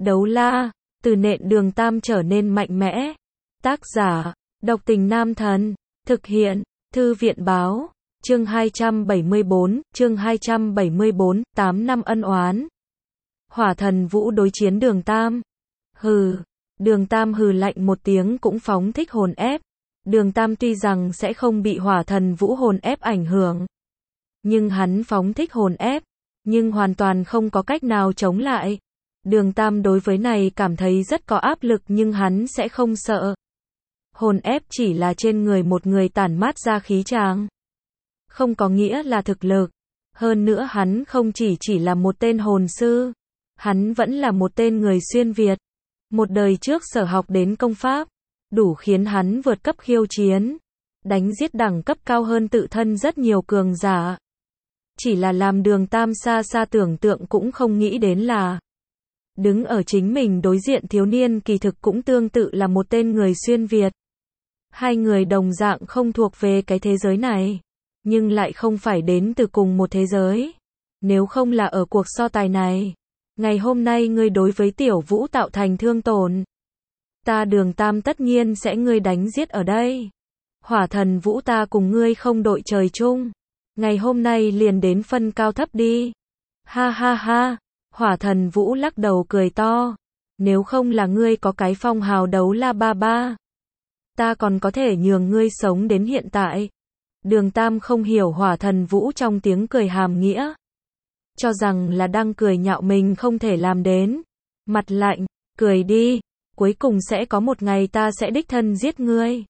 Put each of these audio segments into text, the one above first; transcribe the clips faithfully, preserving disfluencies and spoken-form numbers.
Đấu la, từ nện Đường Tam trở nên mạnh mẽ. Tác giả, Độc Tình Nam Thần. Thực hiện, Thư viện báo. Chương hai trăm bảy mươi bốn, chương hai trăm bảy mươi bốn, tám năm ân oán. Hỏa Thần Vũ đối chiến Đường Tam. Hừ, Đường Tam hừ lạnh một tiếng cũng phóng thích hồn ép. Đường Tam tuy rằng sẽ không bị Hỏa Thần Vũ hồn ép ảnh hưởng, nhưng hắn phóng thích hồn ép, nhưng hoàn toàn không có cách nào chống lại. Đường Tam đối với này cảm thấy rất có áp lực nhưng hắn sẽ không sợ. Hồn ép chỉ là trên người một người tản mát ra khí tràng, không có nghĩa là thực lực. Hơn nữa hắn không chỉ chỉ là một tên hồn sư, hắn vẫn là một tên người xuyên Việt. Một đời trước sở học đến công pháp, đủ khiến hắn vượt cấp khiêu chiến, đánh giết đẳng cấp cao hơn tự thân rất nhiều cường giả. Chỉ là làm Đường Tam xa xa tưởng tượng cũng không nghĩ đến là đứng ở chính mình đối diện thiếu niên kỳ thực cũng tương tự là một tên người xuyên Việt. Hai người đồng dạng không thuộc về cái thế giới này, nhưng lại không phải đến từ cùng một thế giới. Nếu không là ở cuộc so tài này, ngày hôm nay ngươi đối với Tiểu Vũ tạo thành thương tổn, ta Đường Tam tất nhiên sẽ ngươi đánh giết ở đây. Hỏa Thần Vũ ta cùng ngươi không đội trời chung, ngày hôm nay liền đến phân cao thấp đi. Ha ha ha, Hỏa Thần Vũ lắc đầu cười to. Nếu không là ngươi có cái phong hào đấu la ba ba, ta còn có thể nhường ngươi sống đến hiện tại. Đường Tam không hiểu Hỏa Thần Vũ trong tiếng cười hàm nghĩa, cho rằng là đang cười nhạo mình không thể làm đến. Mặt lạnh, cười đi, cuối cùng sẽ có một ngày ta sẽ đích thân giết ngươi.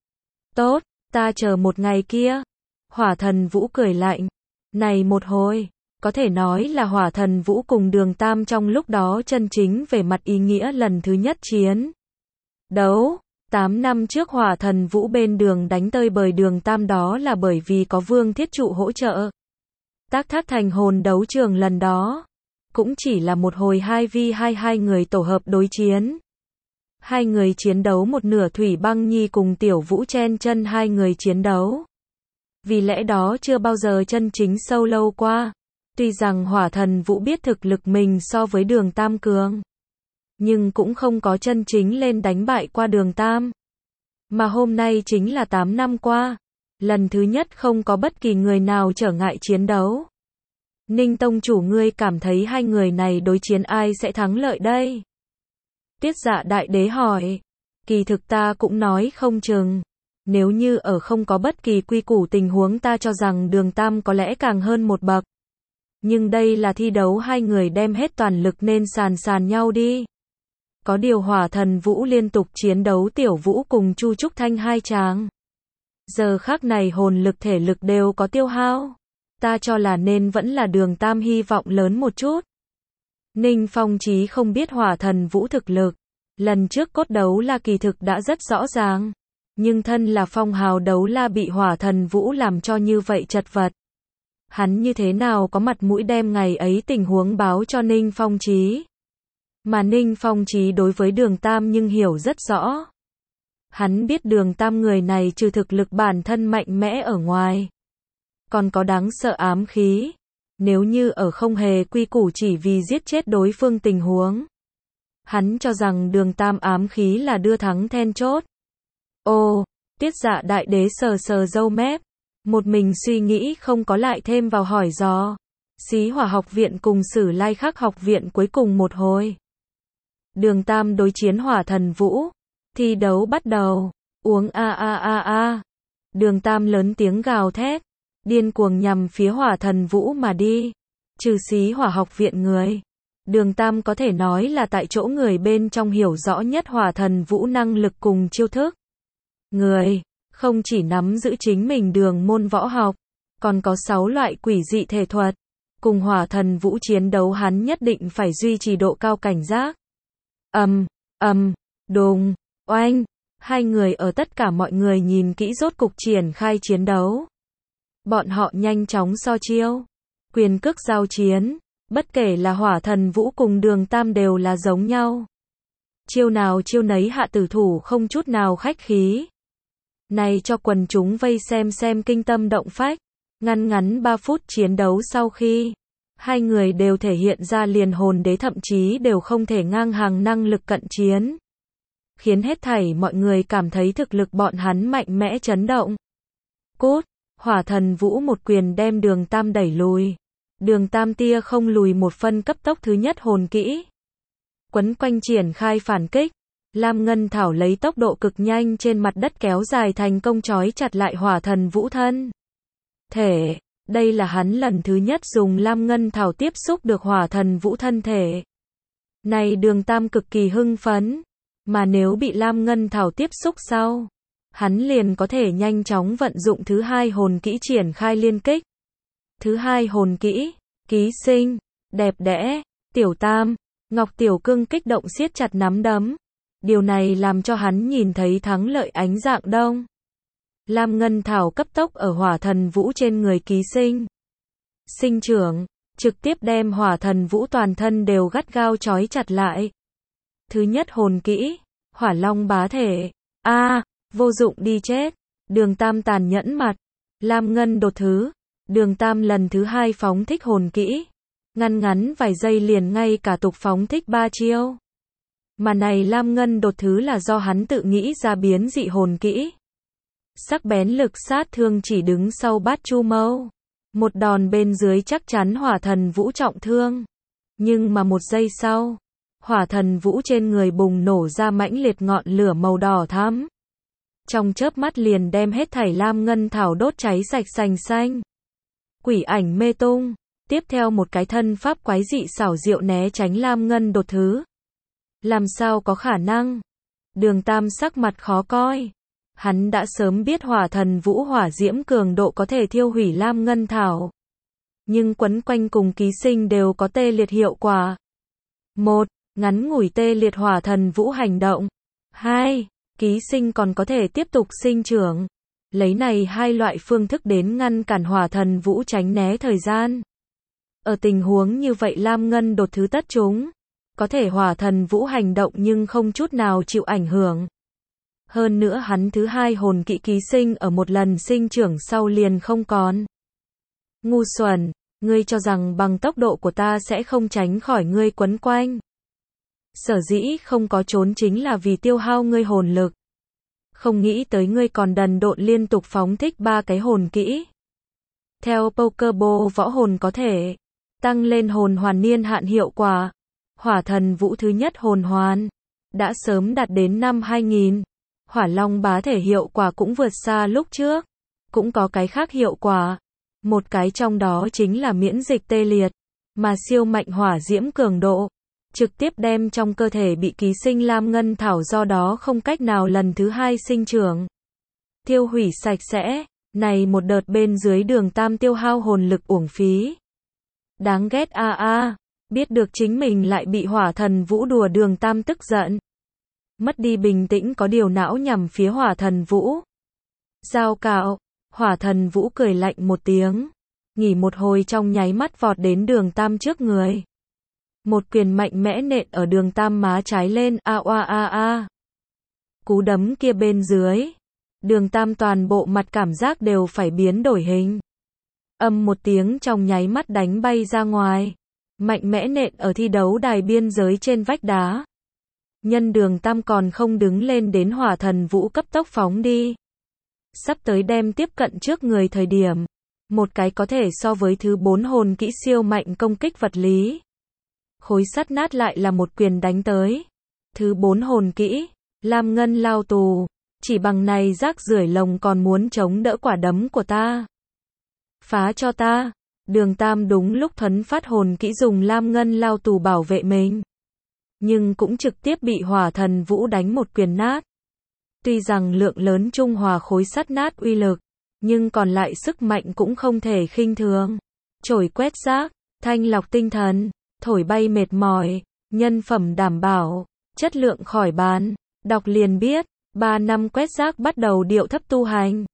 Tốt, ta chờ một ngày kia. Hỏa Thần Vũ cười lạnh. Này một hồi, có thể nói là Hỏa Thần Vũ cùng Đường Tam trong lúc đó chân chính về mặt ý nghĩa lần thứ nhất chiến đấu. Tám năm trước Hỏa Thần Vũ bên đường đánh tơi bời Đường Tam đó là bởi vì có Vương Thiết Trụ hỗ trợ. Tác thác thành hồn đấu trường lần đó, cũng chỉ là một hồi hai vi hai hai người tổ hợp đối chiến. Hai người chiến đấu một nửa Thủy Băng Nhi cùng Tiểu Vũ chen chân hai người chiến đấu. Vì lẽ đó chưa bao giờ chân chính sâu lâu qua. Tuy rằng Hỏa Thần Vũ biết thực lực mình so với Đường Tam cường, nhưng cũng không có chân chính lên đánh bại qua Đường Tam. Mà hôm nay chính là tám năm qua, lần thứ nhất không có bất kỳ người nào trở ngại chiến đấu. Ninh Tông chủ ngươi cảm thấy hai người này đối chiến ai sẽ thắng lợi đây? Tiết Dạ Đại Đế hỏi. Kỳ thực ta cũng nói không chừng. Nếu như ở không có bất kỳ quy củ tình huống ta cho rằng Đường Tam có lẽ càng hơn một bậc. Nhưng đây là thi đấu hai người đem hết toàn lực nên sàn sàn nhau đi. Có điều Hỏa Thần Vũ liên tục chiến đấu Tiểu Vũ cùng Chu Trúc Thanh hai chàng. Giờ khắc này hồn lực thể lực đều có tiêu hao. Ta cho là nên vẫn là Đường Tam hy vọng lớn một chút. Ninh Phong Chí không biết Hỏa Thần Vũ thực lực. Lần trước cốt đấu la kỳ thực đã rất rõ ràng. Nhưng thân là phong hào đấu la bị Hỏa Thần Vũ làm cho như vậy chật vật. Hắn như thế nào có mặt mũi đem ngày ấy tình huống báo cho Ninh Phong Chí. Mà Ninh Phong Chí đối với Đường Tam nhưng hiểu rất rõ. Hắn biết Đường Tam người này trừ thực lực bản thân mạnh mẽ ở ngoài, còn có đáng sợ ám khí. Nếu như ở không hề quy củ chỉ vì giết chết đối phương tình huống, hắn cho rằng Đường Tam ám khí là đưa thắng then chốt. Ô, Tiết Dạ Đại Đế sờ sờ râu mép, một mình suy nghĩ không có lại thêm vào hỏi dò. Xí Hỏa học viện cùng Sử Lai Khắc học viện cuối cùng một hồi. Đường Tam đối chiến Hỏa Thần Vũ. Thi đấu bắt đầu. Uống a a a a. Đường Tam lớn tiếng gào thét, điên cuồng nhằm phía Hỏa Thần Vũ mà đi. Trừ Xí Hỏa học viện người, Đường Tam có thể nói là tại chỗ người bên trong hiểu rõ nhất Hỏa Thần Vũ năng lực cùng chiêu thức. Người, không chỉ nắm giữ chính mình đường môn võ học, còn có sáu loại quỷ dị thể thuật. Cùng Hỏa Thần Vũ chiến đấu hắn nhất định phải duy trì độ cao cảnh giác. Ầm, ầm, đùng, oanh, hai người ở tất cả mọi người nhìn kỹ rốt cục triển khai chiến đấu. Bọn họ nhanh chóng so chiêu, quyền cước giao chiến, bất kể là Hỏa Thần Vũ cùng Đường Tam đều là giống nhau. Chiêu nào chiêu nấy hạ tử thủ không chút nào khách khí. Này cho quần chúng vây xem xem kinh tâm động phách. Ngăn ngắn ba phút chiến đấu sau khi Hai người đều thể hiện ra liền hồn đế thậm chí đều không thể ngang hàng năng lực cận chiến. Khiến hết thảy mọi người cảm thấy thực lực bọn hắn mạnh mẽ chấn động. Cút, Hỏa Thần Vũ một quyền đem Đường Tam đẩy lùi. Đường Tam tia không lùi một phân cấp tốc thứ nhất hồn kỹ. Quấn quanh triển khai phản kích. Lam Ngân Thảo lấy tốc độ cực nhanh trên mặt đất kéo dài thành công trói chặt lại Hỏa Thần Vũ thân thể. Đây là hắn lần thứ nhất dùng Lam Ngân Thảo tiếp xúc được Hỏa Thần Vũ thân thể. Này Đường Tam cực kỳ hưng phấn. Mà nếu bị Lam Ngân Thảo tiếp xúc sau, hắn liền có thể nhanh chóng vận dụng thứ hai hồn kỹ triển khai liên kích. Thứ hai hồn kỹ, ký sinh, đẹp đẽ, Tiểu Tam, Ngọc Tiểu Cương kích động siết chặt nắm đấm. Điều này làm cho hắn nhìn thấy thắng lợi ánh dạng đông. Lam Ngân Thảo cấp tốc ở Hỏa Thần Vũ trên người ký sinh. Sinh trưởng, trực tiếp đem Hỏa Thần Vũ toàn thân đều gắt gao trói chặt lại. Thứ nhất hồn kỹ, Hỏa Long bá thể. A, à, vô dụng đi chết. Đường Tam tàn nhẫn mặt. Lam Ngân đột thứ. Đường Tam lần thứ hai phóng thích hồn kỹ. Ngăn ngắn vài giây liền ngay cả tục phóng thích ba chiêu. Mà này Lam Ngân đột thứ là do hắn tự nghĩ ra biến dị hồn kỹ. Sắc bén lực sát thương chỉ đứng sau Bát Chu Mâu. Một đòn bên dưới chắc chắn Hỏa Thần Vũ trọng thương. Nhưng mà một giây sau, Hỏa Thần Vũ trên người bùng nổ ra mãnh liệt ngọn lửa màu đỏ thắm. Trong chớp mắt liền đem hết thảy Lam Ngân Thảo đốt cháy sạch sành xanh. Quỷ ảnh mê tung. Tiếp theo một cái thân pháp quái dị xảo diệu né tránh Lam Ngân đột thứ. Làm sao có khả năng? Đường Tam sắc mặt khó coi. Hắn đã sớm biết Hỏa Thần Vũ hỏa diễm cường độ có thể thiêu hủy Lam Ngân Thảo. Nhưng quấn quanh cùng ký sinh đều có tê liệt hiệu quả. Một, ngắn ngủi tê liệt Hỏa Thần Vũ hành động. Hai, ký sinh còn có thể tiếp tục sinh trưởng. Lấy này hai loại phương thức đến ngăn cản Hỏa Thần Vũ tránh né thời gian. Ở tình huống như vậy Lam Ngân đột thứ tất chúng. Có thể Hỏa Thần Vũ hành động nhưng không chút nào chịu ảnh hưởng. Hơn nữa hắn thứ hai hồn kỹ ký sinh ở một lần sinh trưởng sau liền không còn. Ngu xuẩn, ngươi cho rằng bằng tốc độ của ta sẽ không tránh khỏi ngươi quấn quanh. Sở dĩ không có trốn chính là vì tiêu hao ngươi hồn lực. Không nghĩ tới ngươi còn đần độn liên tục phóng thích ba cái hồn kỹ. Theo Pokeball võ hồn có thể tăng lên hồn hoàn niên hạn hiệu quả. Hỏa Thần Vũ thứ nhất hồn hoàn đã sớm đạt đến năm hai nghìn. Hỏa Long bá thể hiệu quả cũng vượt xa lúc trước. Cũng có cái khác hiệu quả. Một cái trong đó chính là miễn dịch tê liệt. Mà siêu mạnh hỏa diễm cường độ. Trực tiếp đem trong cơ thể bị ký sinh Lam Ngân Thảo do đó không cách nào lần thứ hai sinh trưởng. Tiêu hủy sạch sẽ. Này một đợt bên dưới Đường Tam tiêu hao hồn lực uổng phí. Đáng ghét a a. Biết được chính mình lại bị Hỏa Thần Vũ đùa Đường Tam tức giận. Mất đi bình tĩnh có điều não nhằm phía Hỏa Thần Vũ. Giao cạo, Hỏa Thần Vũ cười lạnh một tiếng. Nghỉ một hồi trong nháy mắt vọt đến Đường Tam trước người. Một quyền mạnh mẽ nện ở Đường Tam má trái lên, a oa a a. Cú đấm kia bên dưới. Đường Tam toàn bộ mặt cảm giác đều phải biến đổi hình. Âm một tiếng trong nháy mắt đánh bay ra ngoài. Mạnh mẽ nện ở thi đấu đài biên giới trên vách đá. Nhân Đường Tam còn không đứng lên đến Hỏa Thần Vũ cấp tốc phóng đi. Sắp tới đem tiếp cận trước người thời điểm. Một cái có thể so với thứ bốn hồn kỹ siêu mạnh công kích vật lý. Khối sắt nát lại là một quyền đánh tới. Thứ bốn hồn kỹ, Lam Ngân lao tù. Chỉ bằng này rác rưởi lồng còn muốn chống đỡ quả đấm của ta. Phá cho ta. Đường Tam đúng lúc thuấn phát hồn kỹ dùng Lam Ngân lao tù bảo vệ mình. Nhưng cũng trực tiếp bị Hỏa Thần Vũ đánh một quyền nát. Tuy rằng lượng lớn trung hòa khối sắt nát uy lực, nhưng còn lại sức mạnh cũng không thể khinh thường. Chổi quét rác, thanh lọc tinh thần, thổi bay mệt mỏi, nhân phẩm đảm bảo, chất lượng khỏi bàn. Đọc liền biết, ba năm quét rác bắt đầu điệu thấp tu hành.